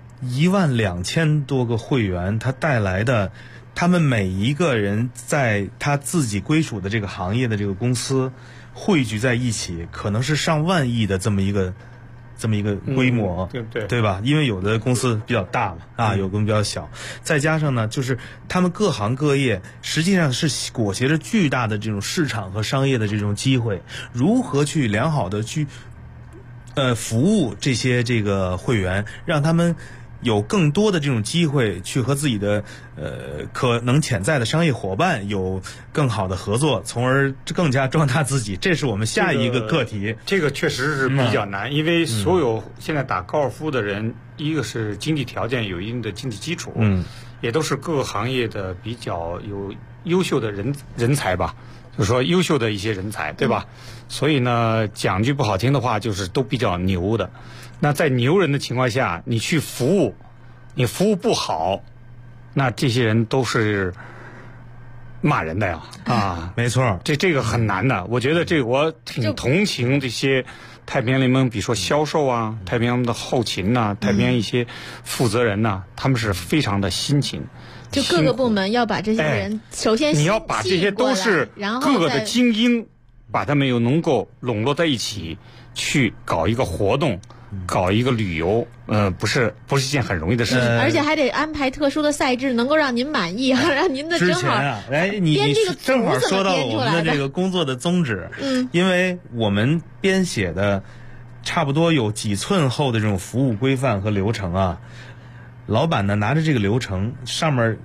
12000多个会员，他带来的，他们每一个人在他自己归属的这个行业的这个公司汇聚在一起，可能是上万亿的这么一个规模，对吧？因为有的公司比较大嘛，有的公司比较小，再加上呢，就是他们各行各业实际上是裹挟着巨大的这种市场和商业的这种机会，如何去良好的去服务这个会员，让他们有更多的这种机会去和自己的可能潜在的商业伙伴有更好的合作，从而更加壮大自己，这是我们下一个课题。 这个确实是比较难，因为所有现在打高尔夫的人，一个是经济条件有一定的经济基础，也都是各个行业的比较有优秀的人才吧，就是说优秀的一些人才，对吧？所以呢，讲句不好听的话，就是都比较牛的。那在牛人的情况下，你去服务，你服务不好，那这些人都是骂人的呀！啊， 没错， 这个很难的。我觉得这个我挺同情这些太平洋联盟，比如说销售啊，太平洋的后勤呐，太平洋一些负责人呐，他们是非常的辛勤。 就各个部门要把这些人，首先你要把这些都是各个的精英，把他们又能够笼络在一起，去搞一个活动。搞一个旅游，不是一件很容易的事情， 而且还得安排特殊的赛制，能够让您满意，让您的正好。 你正好说到了我们的这个工作的宗旨，因为我们编写的差不多有几寸厚的这种服务规范和流程啊，老板呢拿着这个流程上面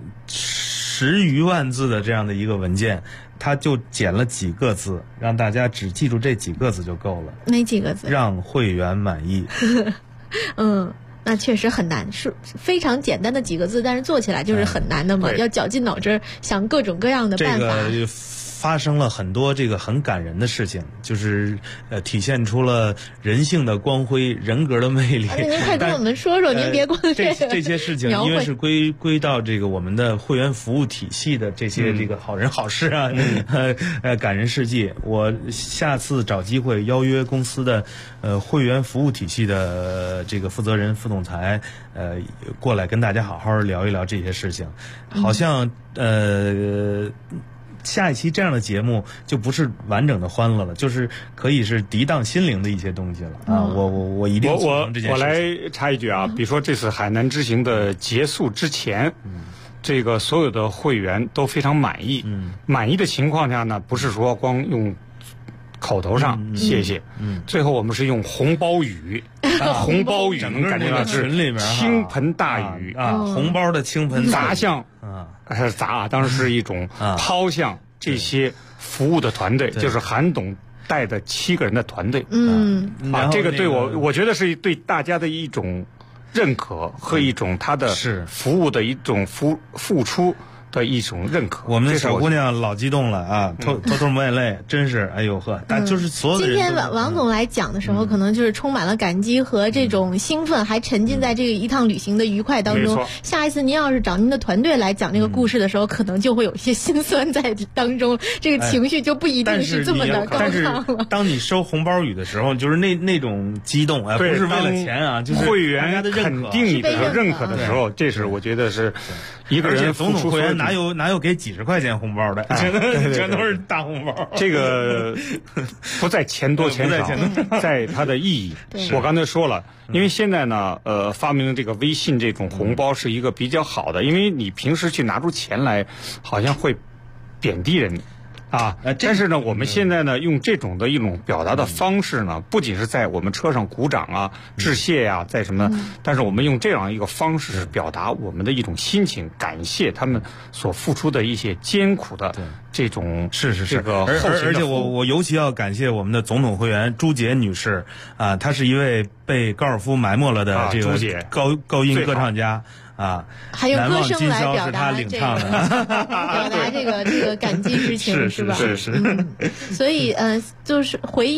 10余万字的这样的一个文件。他就减了几个字，让大家只记住这几个字就够了。 哪几个字？ 让会员满意。 那确实很难，是非常简单的几个字，但是做起来就是很难的嘛，要绞尽脑汁想各种各样的办法。 这个发生了很多这个很感人的事情，就是体现出了人性的光辉、人格的魅力。 您快跟我们说说，您别光这些事情，因为是归到这个我们的会员服务体系的这些这个好人好事啊，感人事迹。我下次找机会邀约公司的会员服务体系的这个负责人、副总裁过来跟大家好好聊一聊这些事情。好像下一期这样的节目就不是完整的欢乐了，就是可以是涤荡心灵的一些东西了啊！我一定做成这件事情。 我来插一句啊，比如说这次海南之行的结束之前，这个所有的会员都非常满意。满意的情况下呢，不是说光用口头上谢谢，最后我们是用红包雨，红包雨能感觉到是群里面倾盆大雨啊，红包的倾盆砸向当然是一种抛向这些服务的团队，就是韩董带的7个人的团队。这个对我觉得是对大家的一种认可和一种他的服务的一种付出的一种认可。 我们的小姑娘老激动了啊，偷偷抹眼泪，真是哎呦呵！但就是所有的人。 今天王总来讲的时候，可能就是充满了感激和这种兴奋，还沉浸在这个一趟旅行的愉快当中。下一次您要是找您的团队来讲这个故事的时候，可能就会有一些心酸在当中，这个情绪就不一定是这么的高亢了。 但是当你收红包雨的时候，就是那种激动啊，不是为了钱啊，就是会员肯定你的认可的时候，这是我觉得是一个人总统会员哪有给几10块钱红包的？全都是大红包。 这个不在钱多钱少，在它的意义。我刚才说了，因为现在呢，发明这个微信这种红包是一个比较好的，因为你平时去拿出钱来，好像会贬低人。但是呢，我们现在呢，用这种的一种表达的方式呢，不仅是在我们车上鼓掌啊、致谢呀，在什么，但是我们用这样一个方式表达我们的一种心情，感谢他们所付出的一些艰苦的这种这个后勤的服务。 而且我尤其要感谢我们的总统会员朱洁女士啊，她是一位被高尔夫埋没了的这个高音歌唱家。 还用歌声来表达这个这个感激之情，是吧？ 是。 所以就是回忆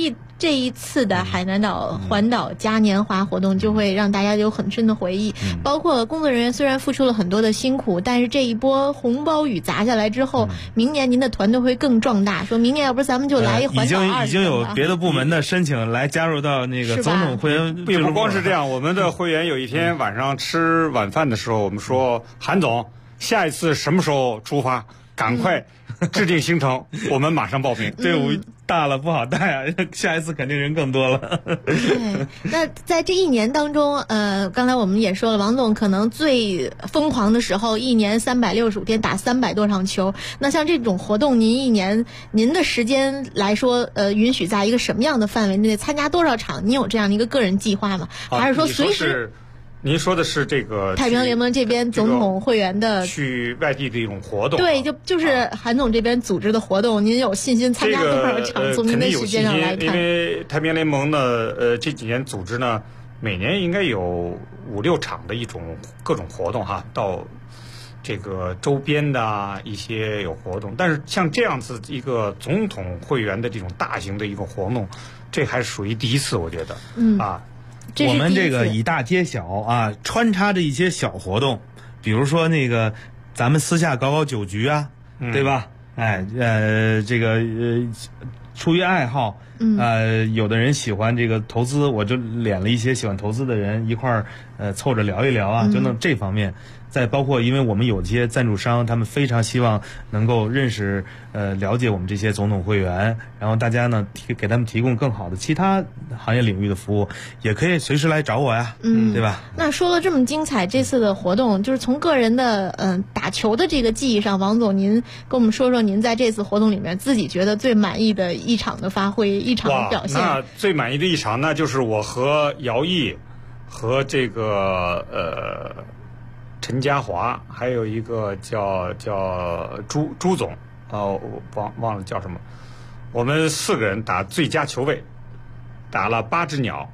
这一次的海南岛环岛嘉年华活动就会让大家有很深的回忆，包括工作人员虽然付出了很多的辛苦，但是这一波红包雨砸下来之后，明年您的团队会更壮大。说明年要不咱们就来一环岛20 已经有别的部门的申请来加入到那个总统会员。 也不光是这样，我们的会员有一天晚上吃晚饭的时候，我们说韩总，下一次什么时候出发？赶快制定行程，我们马上报名。 队伍大了不好带啊，下一次肯定人更多了。 对，那在这一年当中，刚才我们也说了，王总可能最疯狂的时候，一年365天打300多场球。那像这种活动，您一年您的时间来说，允许在一个什么样的范围内参加多少场？您有这样的一个个人计划吗？还是说随时？ 您说的是这个太平洋联盟这边总统会员的去外地的一种活动？ 对，就是韩总这边组织的活动，您有信心参加多少场？从您的时间上来看， 因为太平洋联盟呢，这几年组织呢，每年应该有5、6场的一种各种活动哈，到这个周边的一些有活动，但是像这样子一个总统会员的这种大型的一个活动，这还是属于第一次，我觉得， 我们这个以大揭小啊，穿插着一些小活动，比如说那个咱们私下搞酒局啊，对吧？这个出于爱好，有的人喜欢这个投资，我就敛了一些喜欢投资的人一块儿凑着聊一聊啊，就弄这方面。再包括，因为我们有些赞助商，他们非常希望能够认识、了解我们这些总统会员，然后大家呢给他们提供更好的其他行业领域的服务，也可以随时来找我呀，对吧？ 那说了这么精彩，这次的活动就是从个人的打球的这个技艺上，王总您跟我们说说您在这次活动里面自己觉得最满意的一场的发挥，一场的表现。 那最满意的一场，那就是我和姚毅和这个陈家华，还有一个叫朱总，我忘了叫什么。我们4个人打最佳球位，打了8只鸟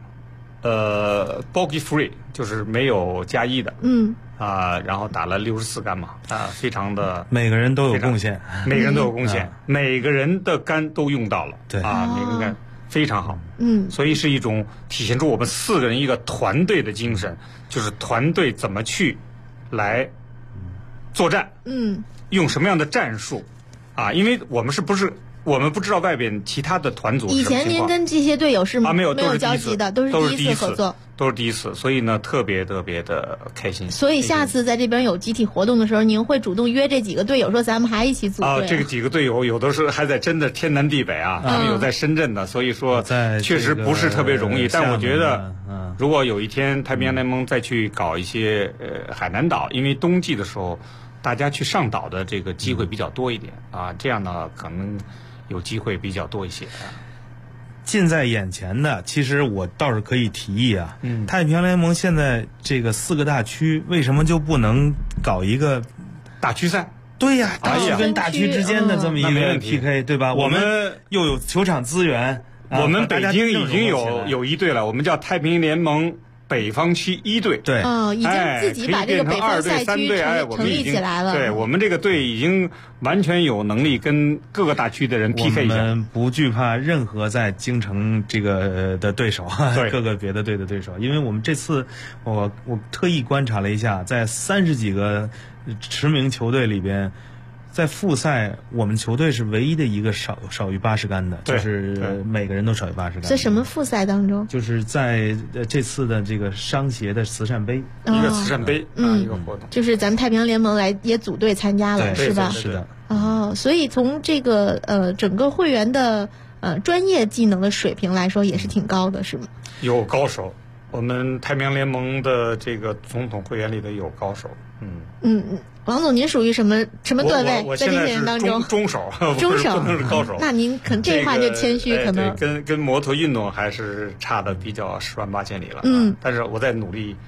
，bogey free 就是没有加1的，然后打了64杆嘛，非常的每个人都有贡献， 每个人都有贡献，每个人的杆都用到了， 对每个人杆非常好，所以是一种体现出我们4个人一个团队的精神，就是团队怎么去来作战，用什么样的战术因为我们不知道外边其他的团组以前您跟这些队友是没有交集的，都是第一次合作， 都是第一次，所以呢特别特别的开心。 所以下次在这边有集体活动的时候，您会主动约这几个队友说咱们还一起组队？ 这个几个队友有的是还在真的天南地北他们有在深圳的，所以说确实不是特别容易。但我觉得，如果有一天太平洋联盟再去搞一些海南岛，因为冬季的时候大家去上岛的这个机会比较多一点这样呢可能有机会比较多一些。 近在眼前的，其实我倒是可以提议太平洋联盟现在这个4个大区，为什么就不能搞一个大区赛？ 对呀，大区跟大区之间的这么一个 PK，对吧？ 我们又有球场资源， 我们北京已经有一队了，我们叫太平洋联盟北方区1队， 对， 已经自己把这个北方赛区成立起来了。 对，我们这个队已经完全有能力跟各个大区的人 PK 一下。 我们不惧怕任何在京城这个的对手，各个别的队的对手，因为我们这次我特意观察了一下，在30几个驰名球队里边。在复赛，我们球队是唯一的一个少于80杆的，就是每个人都少于80杆。 在什么复赛当中？ 就是在这次的这个商协的慈善杯， 一个慈善杯一个活动， 就是咱们太平洋联盟也组队参加了，是吧？ 是的。 所以从这个整个会员的专业技能的水平来说，也是挺高的，是吗？ 有高手，我们太平洋联盟的这个总统会员里的有高手， 王总，您属于什么段位？在这些人当中， 中手， 中手不能是高手。 那您这话就谦虚，可能跟摩托运动还是差的比较10万8千里了。但是我在努力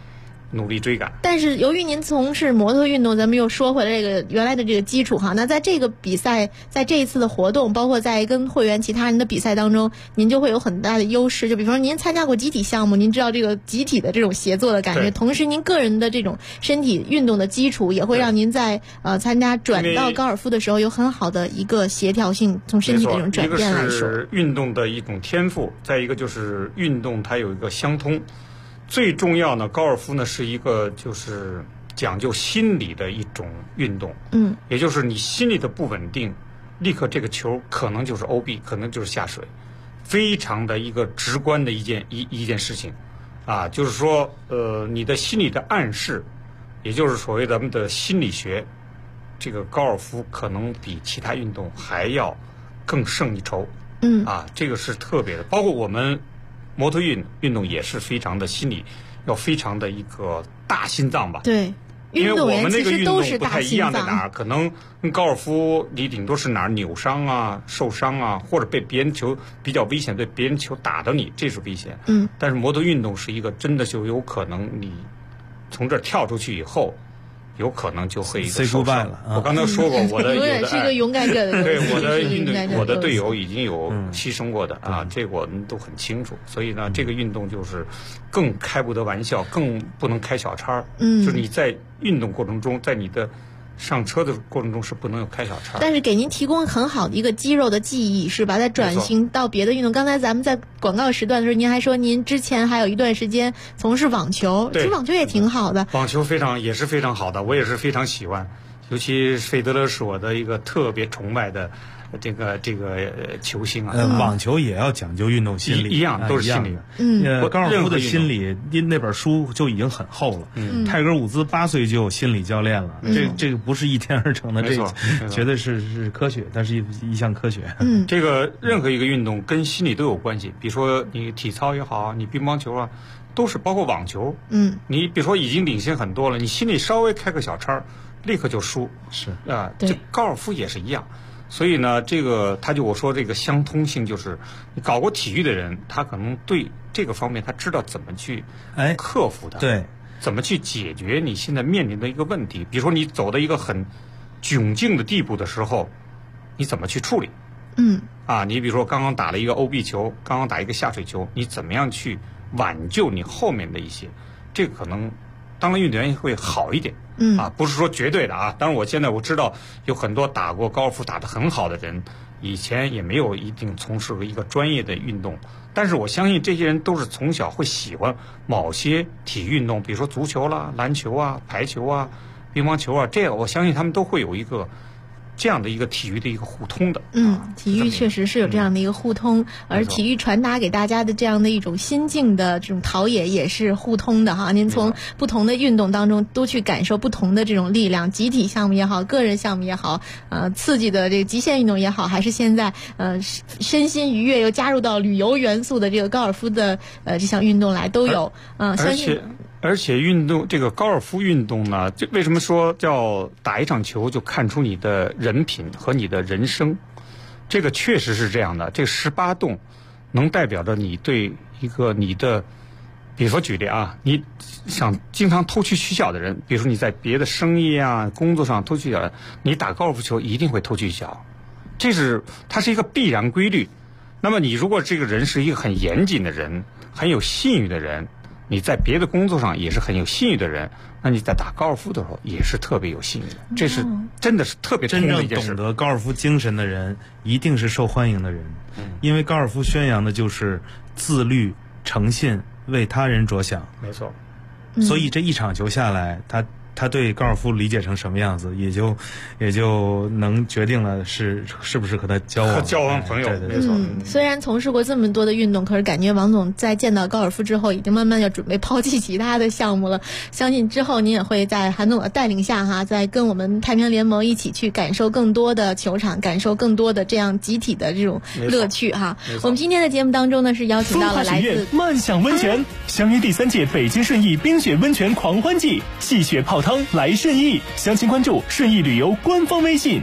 努力追赶。 但是由于您从事摩托运动，咱们又说回来这个原来的这个基础哈，那在这个比赛，在这一次的活动，包括在跟会员其他人的比赛当中，您就会有很大的优势。就比方说您参加过集体项目，您知道这个集体的这种协作的感觉，同时您个人的这种身体运动的基础，也会让您在参加转到高尔夫的时候有很好的一个协调性，从身体的这种转变来说。 一个是运动的一种天赋，再一个就是运动它有一个相通。最重要呢，高尔夫呢是一个就是讲究心理的一种运动，也就是你心里的不稳定，立刻这个球可能就是 OB， 可能就是下水，非常的一个直观的一件事情，啊，就是说你的心理的暗示，也就是所谓咱们的心理学，这个高尔夫可能比其他运动还要更胜一筹，啊，这个是特别的，包括我们。摩托运动也是非常的心理，要非常的一个大心脏吧。 对， 因为我们那个运动不太一样在哪儿，可能跟高尔夫你顶多是哪儿扭伤啊、受伤啊，或者被别人球比较危险，对别人球打到你，这是危险。但是摩托运动是一个真的就有可能你从这儿跳出去以后。有可能就会受伤了。我刚才说过，我的永远是一个勇敢者的。 对，我的队友已经有牺牲过的啊，这个我们都很清楚。所以呢，这个运动就是更开不得玩笑，更不能开小差。就是你在运动过程中，在你的上车的过程中是不能有开小差。 但是给您提供很好的一个肌肉的记忆，是吧？在转型到别的运动。刚才咱们在广告时段的时候，您还说您之前还有一段时间从事网球，其实网球也挺好的。 网球也是非常好的，我也是非常喜欢。尤其费德勒是我的一个特别崇拜的这个球星啊。 网球也要讲究运动心理， 一样都是心理。 高尔夫的心理，那本书就已经很厚了。泰戈尔伍兹8岁就有心理教练了，这个不是一天而成的，这绝对是科学，但是一项科学。 这个任何一个运动跟心理都有关系，比如说你体操也好，你乒乓球啊，都是包括网球。你比如说已经领先很多了，你心里稍微开个小差，立刻就输。 是啊，这高尔夫也是一样。所以呢，这个我说这个相通性，就是你搞过体育的人，他可能对这个方面他知道怎么去克服它， 对， 怎么去解决你现在面临的一个问题。比如说你走到一个很窘境的地步的时候，你怎么去处理？你比如说刚刚打了一个 OB 球，刚刚打一个下水球，你怎么样去挽救你后面的一些？这个可能当了运动员会好一点。不是说绝对的啊。当然，我现在我知道有很多打过高尔夫打得很好的人，以前也没有一定从事过一个专业的运动，但是我相信这些人都是从小会喜欢某些体育运动，比如说足球啦、篮球啊、排球啊、乒乓球啊，这个我相信他们都会有一个这样的一个体育的一个互通的。 体育确实是有这样的一个互通，而体育传达给大家的这样的一种心境的这种陶冶也是互通的哈。您从不同的运动当中都去感受不同的这种力量，集体项目也好，个人项目也好，刺激的这个极限运动也好，还是现在身心愉悦又加入到旅游元素的这个高尔夫的这项运动来都有。相信。 而且运动这个高尔夫运动呢，这为什么说叫打一场球就看出你的人品和你的人生？这个确实是这样的。这18洞能代表着你对一个你的，比如说举例啊，你想经常偷去取巧的人，比如说你在别的生意啊、工作上偷取巧，你打高尔夫球一定会偷取巧，它是一个必然规律。那么你如果这个人是一个很严谨的人，很有信誉的人。你在别的工作上也是很有信誉的人，那你在打高尔夫的时候也是特别有信誉的，这是真的是特别通的一件事。 真正懂得高尔夫精神的人，一定是受欢迎的人，因为高尔夫宣扬的就是自律、诚信、为他人着想。 没错。 所以这一场球下来，他对高尔夫理解成什么样子，也就能决定了是不是和他交往朋友。 没错。 虽然从事过这么多的运动，可是感觉王总在见到高尔夫之后，已经慢慢要准备抛弃其他的项目了。相信之后您也会在韩总的带领下哈，在跟我们太平洋联盟一起去感受更多的球场，感受更多的这样集体的这种乐趣哈。我们今天的节目当中呢，是邀请到了来自漫享温泉，相约第3届北京顺义冰雪温泉狂欢季，戏雪泡汤来顺义，详情关注顺义旅游官方微信。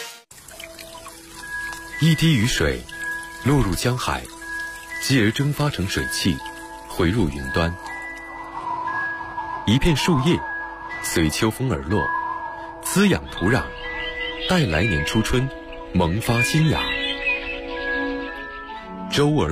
一滴雨水落入江海，继而蒸发成水汽，回入云端。 一片树叶随秋风而落，滋养土壤，待来年初春萌发新芽。周而